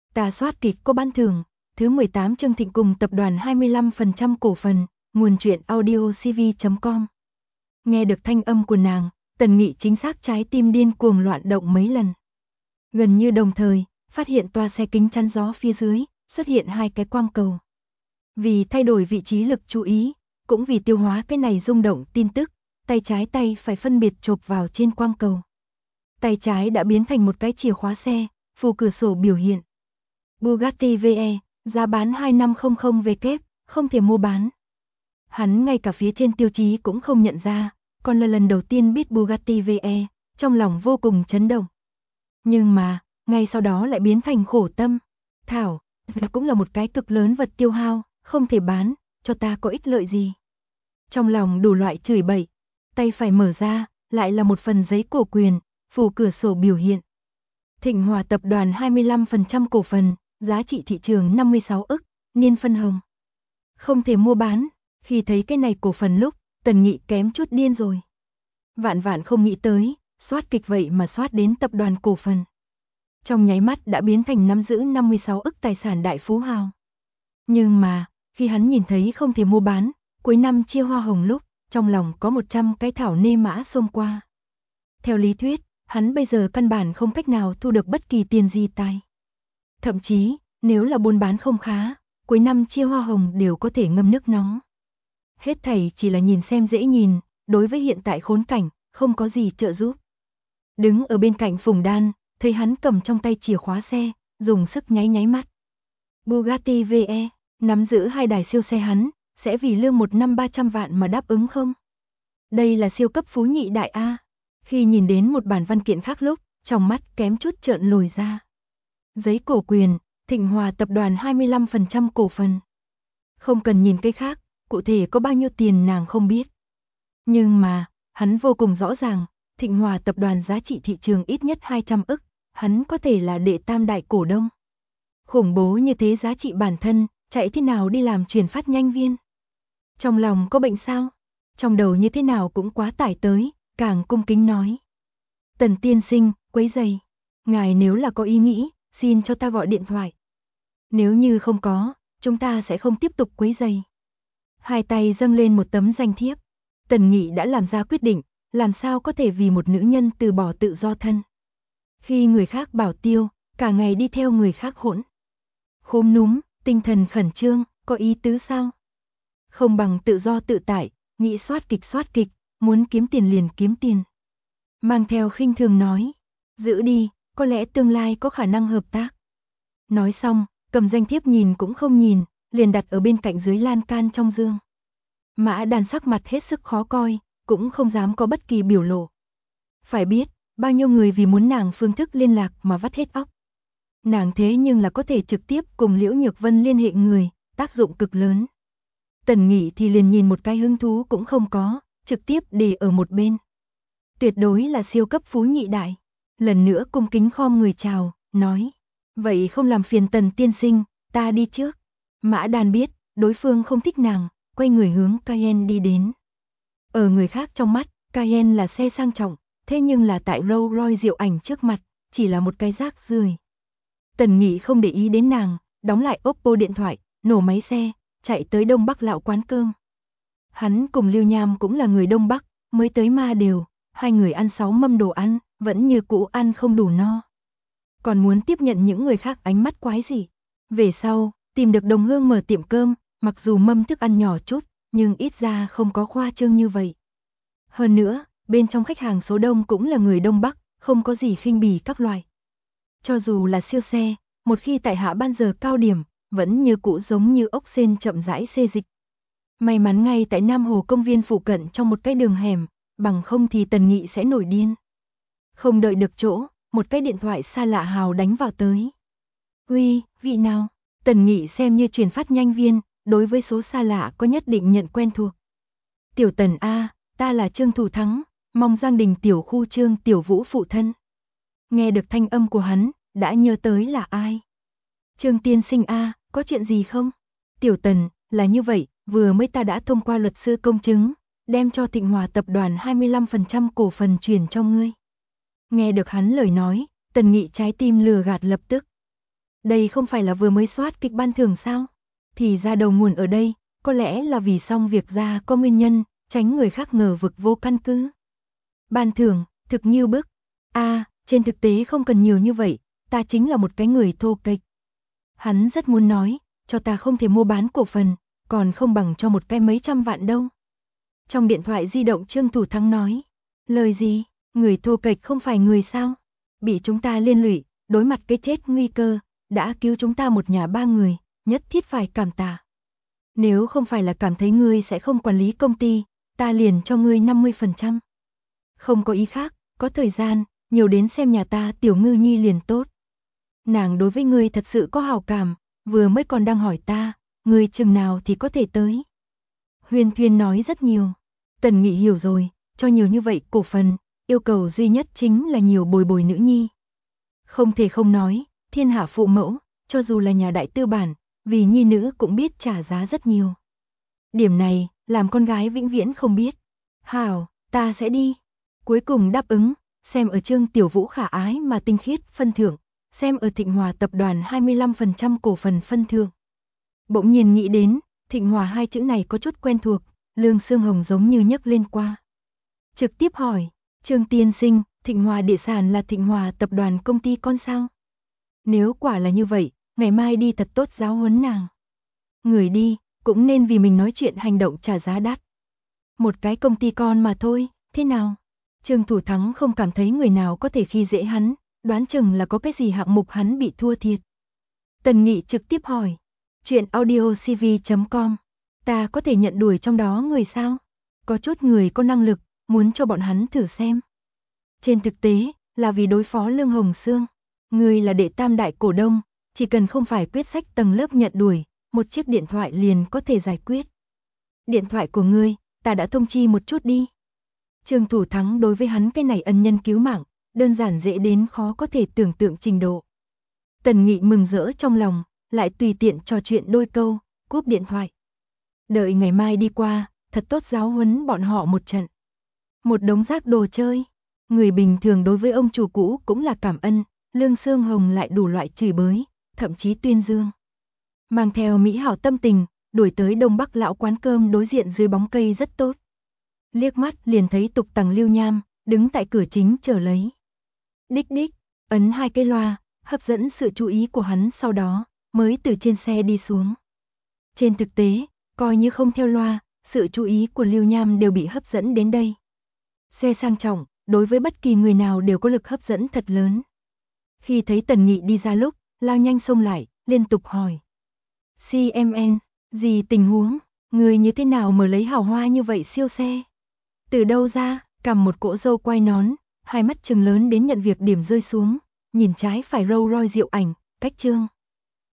Tà soát kịch có ban thưởng, thứ 18 Trương Thịnh cùng tập đoàn 25% cổ phần, nguồn truyện audio cv.com. Nghe được thanh âm của nàng, Tần Nghị chính xác trái tim điên cuồng loạn động mấy lần. Gần như đồng thời, phát hiện toa xe kính chắn gió phía dưới, xuất hiện hai cái quang cầu. Vì thay đổi vị trí lực chú ý, cũng vì tiêu hóa cái này rung động tin tức, tay trái tay phải phân biệt chộp vào trên quang cầu. Tay trái đã biến thành một cái chìa khóa xe, phù cửa sổ biểu hiện. Bugatti VE, giá bán 2500W, không thể mua bán. Hắn ngay cả phía trên tiêu chí cũng không nhận ra, còn là lần đầu tiên biết Bugatti VE, trong lòng vô cùng chấn động. Nhưng mà, ngay sau đó lại biến thành khổ tâm. Thảo, cũng là một cái cực lớn vật tiêu hao, không thể bán, cho ta có ích lợi gì. Trong lòng đủ loại chửi bậy, tay phải mở ra, lại là một phần giấy cổ quyền, phù cửa sổ biểu hiện. Thịnh Hòa tập đoàn 25% cổ phần, giá trị thị trường 56 ức, niên phân hồng. Không thể mua bán, khi thấy cái này cổ phần lúc, Tần Nghị kém chút điên rồi. Vạn vạn không nghĩ tới, soát kịch vậy mà soát đến tập đoàn cổ phần. Trong nháy mắt đã biến thành nắm giữ 56 ức tài sản đại phú hào. Nhưng mà, khi hắn nhìn thấy không thể mua bán, cuối năm chia hoa hồng lúc, trong lòng có 100 cái thảo nê mã xông qua. Theo lý thuyết, hắn bây giờ căn bản không cách nào thu được bất kỳ tiền gì tài. Thậm chí, nếu là buôn bán không khá, cuối năm chia hoa hồng đều có thể ngâm nước nóng. Hết thảy chỉ là nhìn xem dễ nhìn, đối với hiện tại khốn cảnh, không có gì trợ giúp. Đứng ở bên cạnh Phùng Đan, thấy hắn cầm trong tay chìa khóa xe, dùng sức nháy nháy mắt. Bugatti VE, nắm giữ hai đài siêu xe hắn, sẽ vì lương một năm 300 vạn mà đáp ứng không? Đây là siêu cấp phú nhị đại A. Khi nhìn đến một bản văn kiện khác lúc, trong mắt kém chút trợn lồi ra. Giấy cổ quyền, Thịnh Hòa tập đoàn 25% cổ phần. Không cần nhìn cái khác, cụ thể có bao nhiêu tiền nàng không biết. Nhưng mà, hắn vô cùng rõ ràng, Thịnh Hòa tập đoàn giá trị thị trường ít nhất 200 ức, hắn có thể là đệ tam đại cổ đông. Khủng bố như thế giá trị bản thân, chạy thế nào đi làm truyền phát nhanh viên? Trong lòng có bệnh sao? Trong đầu như thế nào cũng quá tải tới, càng cung kính nói. Tần tiên sinh, quấy rầy. Ngài nếu là có ý nghĩ, xin cho ta gọi điện thoại. Nếu như không có, chúng ta sẽ không tiếp tục quấy rầy. Hai tay dâng lên một tấm danh thiếp. Tần Nghị đã làm ra quyết định, làm sao có thể vì một nữ nhân từ bỏ tự do thân. Khi người khác bảo tiêu, cả ngày đi theo người khác hỗn. Khốm núm, tinh thần khẩn trương, có ý tứ sao? Không bằng tự do tự tại, nghĩ soát kịch, muốn kiếm tiền liền kiếm tiền. Mang theo khinh thường nói, giữ đi, có lẽ tương lai có khả năng hợp tác. Nói xong, cầm danh thiếp nhìn cũng không nhìn, liền đặt ở bên cạnh dưới lan can trong giường. Mã Đàn sắc mặt hết sức khó coi, cũng không dám có bất kỳ biểu lộ. Phải biết, bao nhiêu người vì muốn nàng phương thức liên lạc mà vắt hết óc. Nàng thế nhưng là có thể trực tiếp cùng Liễu Nhược Vân liên hệ người, tác dụng cực lớn. Tần Nghị thì liền nhìn một cái hứng thú cũng không có, trực tiếp để ở một bên. Tuyệt đối là siêu cấp phú nhị đại. Lần nữa cung kính khom người chào, nói. Vậy không làm phiền Tần tiên sinh, ta đi trước. Mã Đàn biết, đối phương không thích nàng, quay người hướng Cayenne đi đến. Ở người khác trong mắt, Cayenne là xe sang trọng, thế nhưng là tại Rolls Royce Diệu Ảnh trước mặt, chỉ là một cái rác rưởi. Tần Nghị không để ý đến nàng, đóng lại Oppo điện thoại, nổ máy xe, chạy tới Đông Bắc Lão quán cơm. Hắn cùng Lưu Nham cũng là người Đông Bắc, mới tới Ma Đều, hai người ăn 6 mâm đồ ăn, vẫn như cũ ăn không đủ no. Còn muốn tiếp nhận những người khác ánh mắt quái gì. Về sau, tìm được đồng hương mở tiệm cơm, mặc dù mâm thức ăn nhỏ chút, nhưng ít ra không có khoa trương như vậy. Hơn nữa, bên trong khách hàng số đông cũng là người Đông Bắc, không có gì khinh bỉ các loại. Cho dù là siêu xe, một khi tại hạ ban giờ cao điểm, vẫn như cũ giống như ốc sên chậm rãi xê dịch. May mắn ngay tại Nam Hồ công viên phụ cận trong một cái đường hẻm, bằng không thì Tần Nghị sẽ nổi điên. Không đợi được chỗ, một cái điện thoại xa lạ hào đánh vào tới. Uy, vị nào? Tần Nghị xem như truyền phát nhanh viên, đối với số xa lạ có nhất định nhận quen thuộc. Tiểu Tần A, ta là Trương Thủ Thắng, mong Giang Đình tiểu khu Trương Tiểu Vũ phụ thân. Nghe được thanh âm của hắn, đã nhớ tới là ai. Trương tiên sinh A, có chuyện gì không? Tiểu Tần, là như vậy, vừa mới ta đã thông qua luật sư công chứng, đem cho Thịnh Hòa tập đoàn 25% cổ phần chuyển cho ngươi. Nghe được hắn lời nói, Tần Nghị trái tim lừa gạt lập tức. Đây không phải là vừa mới soát kịch ban thưởng sao? Thì ra đầu nguồn ở đây, có lẽ là vì xong việc ra có nguyên nhân, tránh người khác ngờ vực vô căn cứ. Ban thưởng, thực như bức. Trên thực tế không cần nhiều như vậy, ta chính là một cái người thô kệch. Hắn rất muốn nói, cho ta không thể mua bán cổ phần, còn không bằng cho một cái mấy trăm vạn đâu. Trong điện thoại di động Trương Thủ Thắng nói, lời gì, người thô kệch không phải người sao? Bị chúng ta liên lụy, đối mặt cái chết nguy cơ, đã cứu chúng ta một nhà ba người, nhất thiết phải cảm tạ. Nếu không phải là cảm thấy ngươi sẽ không quản lý công ty, ta liền cho ngươi 50%. Không có ý khác, có thời gian, nhiều đến xem nhà ta Tiểu Ngư Nhi liền tốt. Nàng đối với ngươi thật sự có hảo cảm, vừa mới còn đang hỏi ta, ngươi chừng nào thì có thể tới. Huyên Thuyên nói rất nhiều. Tần Nghị hiểu rồi, cho nhiều như vậy cổ phần, yêu cầu duy nhất chính là nhiều bồi bồi nữ nhi. Không thể không nói, thiên hạ phụ mẫu, cho dù là nhà đại tư bản, vì nhi nữ cũng biết trả giá rất nhiều. Điểm này, làm con gái vĩnh viễn không biết. Hảo, ta sẽ đi. Cuối cùng đáp ứng, xem ở Trương Tiểu Vũ khả ái mà tinh khiết phân thưởng, xem ở Thịnh Hòa tập đoàn 25% cổ phần phân thưởng. Bỗng nhiên nghĩ đến, Thịnh Hòa hai chữ này có chút quen thuộc, Lương Sương Hồng giống như nhấc lên qua. Trực tiếp hỏi, Trương tiên sinh, Thịnh Hòa địa sản là Thịnh Hòa tập đoàn công ty con sao? Nếu quả là như vậy, ngày mai đi thật tốt giáo huấn nàng. Người đi, cũng nên vì mình nói chuyện hành động trả giá đắt. Một cái công ty con mà thôi, thế nào? Trương Thủ Thắng không cảm thấy người nào có thể khi dễ hắn, đoán chừng là có cái gì hạng mục hắn bị thua thiệt. Tần Nghị trực tiếp hỏi, chuyện audiocv.com, ta có thể nhận đuổi trong đó người sao? Có chút người có năng lực, muốn cho bọn hắn thử xem. Trên thực tế, là vì đối phó Lương Hồng Sương. Người là đệ tam đại cổ đông, chỉ cần không phải quyết sách tầng lớp nhận đuổi, một chiếc điện thoại liền có thể giải quyết. Điện thoại của ngươi, ta đã thông chi một chút đi. Trương Thủ Thắng đối với hắn cái này ân nhân cứu mạng, đơn giản dễ đến khó có thể tưởng tượng trình độ. Tần Nghị mừng rỡ trong lòng, lại tùy tiện trò chuyện đôi câu, cúp điện thoại. Đợi ngày mai đi qua, thật tốt giáo huấn bọn họ một trận. Một đống rác đồ chơi. Người bình thường đối với ông chủ cũ cũng là cảm ân, Lương Sương Hồng lại đủ loại chửi bới, thậm chí tuyên dương. Mang theo mỹ hảo tâm tình, đuổi tới Đông Bắc lão quán cơm đối diện dưới bóng cây rất tốt. Liếc mắt liền thấy Tục Tằng Lưu Nham, đứng tại cửa chính chờ lấy. Đích đích, ấn hai cái loa, hấp dẫn sự chú ý của hắn sau đó, mới từ trên xe đi xuống. Trên thực tế, coi như không theo loa, sự chú ý của Lưu Nham đều bị hấp dẫn đến đây. Xe sang trọng, đối với bất kỳ người nào đều có lực hấp dẫn thật lớn. Khi thấy Tần Nghị đi ra lúc, lao nhanh xông lại, liên tục hỏi. CMN, gì tình huống, người như thế nào mà lấy hào hoa như vậy siêu xe? Từ đâu ra, cầm một cỗ râu quai nón, hai mắt trừng lớn đến nhận việc điểm rơi xuống, nhìn trái phải Rolls Royce Diệu Ảnh, cách Trương.